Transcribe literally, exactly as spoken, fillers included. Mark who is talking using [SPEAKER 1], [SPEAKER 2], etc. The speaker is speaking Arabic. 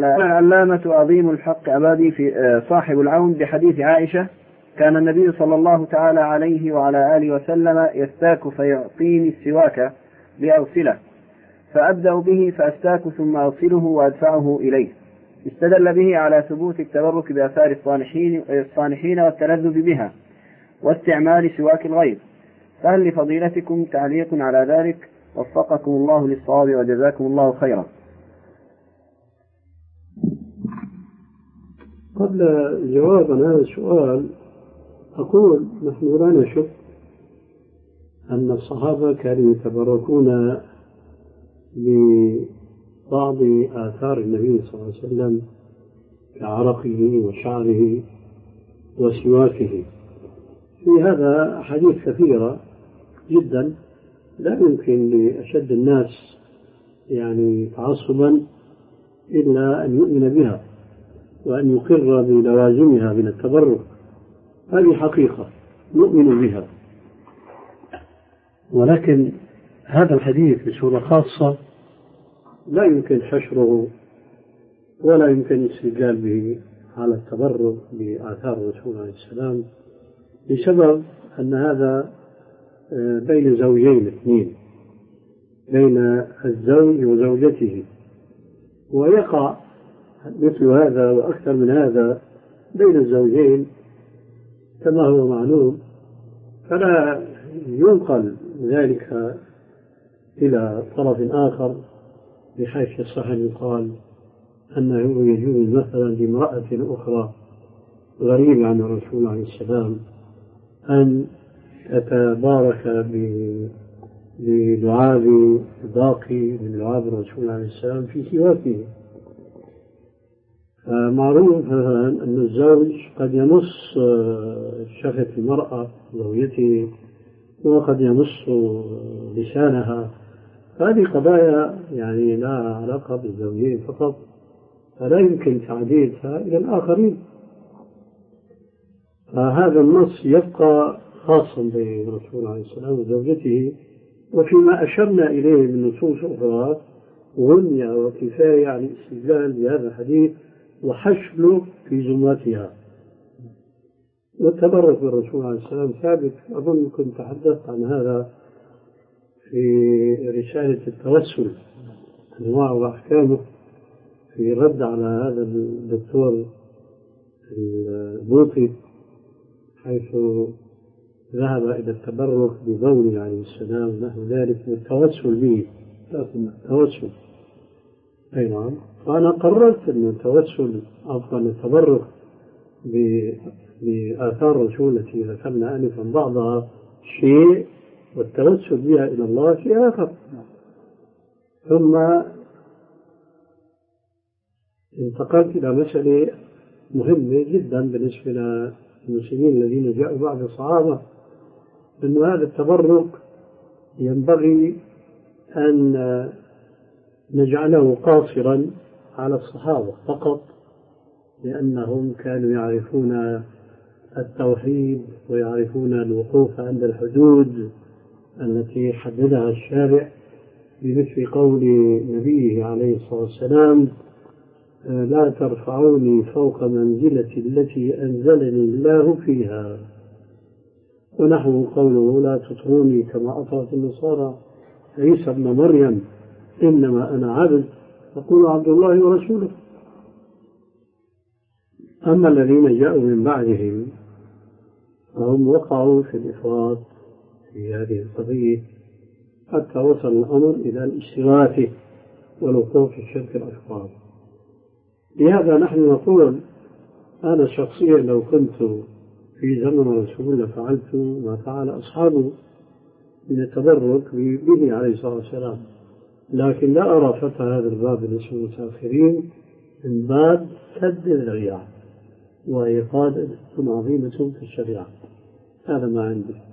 [SPEAKER 1] وعلى العلامة عظيم الحق أبادي في صاحب العون بحديث عائشة: كان النبي صلى الله تعالى عليه وعلى آله وسلم يستاك فيعطيني السواك لأغسله، فأبدأ به فأستاك ثم أغسله وأدفعه إليه. استدل به على ثبوت التبرك بآثار الصالحين الصالحين والتلذذ بها واستعمال سواك الغير. فهل لفضيلتكم تعليق على ذلك؟ وفقكم الله للصواب وجزاكم الله خيرا.
[SPEAKER 2] قبل جواب عن هذا السؤال أقول نحن لا نشك أن الصحابة كانوا يتبركون ببعض آثار النبي صلى الله عليه وسلم كعرقه وشعره وسواكه. في هذا أحاديث كثيرة جدا لا يمكن لأشد الناس يعني تعصبا إلا أن يؤمن بها وأن يقر بلوازمها من التبرك. هذه حقيقة نؤمن بها، ولكن هذا الحديث بصورة خاصة لا يمكن حشره ولا يمكن الاستدلال به على التبرك بآثار الرسول عليه السلام، بسبب أن هذا بين زوجين اثنين، بين الزوج وزوجته، ويقع مثل هذا وأكثر من هذا بين الزوجين كما هو معلوم، فلا ينقل ذلك إلى طرف آخر بحيث يصح أن يقال أنه يجوز مثلا لامرأة أخرى غريبة عن الرسول عليه السلام أن تتبارك بلعاب باقي من لعاب الرسول عليه السلام في سواكه. معروف أن الزوج قد يمص شفة المرأة زوجته وقد يمص لسانها، هذه قضايا يعني لا علاقة بالزوجين فقط، فلا يمكن تعديلها إلى الآخرين. فهذا النص يبقى خاصا بالرسول عليه السلام وزوجته، وفيما أشرنا إليه من نصوص أخرى غنية وكفاية عن الاستدلال بهذا الحديث وحشله في زمرتها. والتبرك بالرسول عليه السلام ثابت، أظن كنت تحدثت عن هذا في رسالة التوسل أنواع وأحكامه في الرد على هذا الدكتور البوطي، حيث ذهب إلى التبرك ببول عليه السلام ونحو ذلك والتوسل به. التوسل أي نعم. فأنا قررت أن التوسل أفضل التبرك بآثار الرسول التي ذكرنا آنفا بعضها شيء والتوسل بها إلى الله شيء آخر. ثم انتقلت إلى مسألة مهمة جدا بالنسبة للمسلمين الذين جاءوا بعد الصحابة، أن هذا التبرك ينبغي أن نجعله قاصرا على الصحابة فقط، لأنهم كانوا يعرفون التوحيد ويعرفون الوقوف عند الحدود التي حددها الشارع بمثل قول نبيه عليه الصلاة والسلام: لا ترفعوني فوق منزلتي التي أنزلني الله فيها، ونحو قوله: لا تطروني كما أطرت النصارى عيسى ابن مريم، إنما أنا عبد فقولوا عبد الله ورسوله. أما الذين جاءوا من بعدهم فهم وقعوا في الإفراط في هذه القضية حتى وصل الأمر إلى الاشتراك والوقوف في الشرك الأكبر. لهذا نحن نقول أنا شخصيا لو كنت في زمن رسول الله فعلت ما فعل أصحابه من التبرك به عليه الصلاة والسلام، لكن لا أرى فتح هذا الباب بالنسبة للمتأخرين من باب سد الذريعة وإيقاد عظيمة في الشريعة. هذا ما عندي.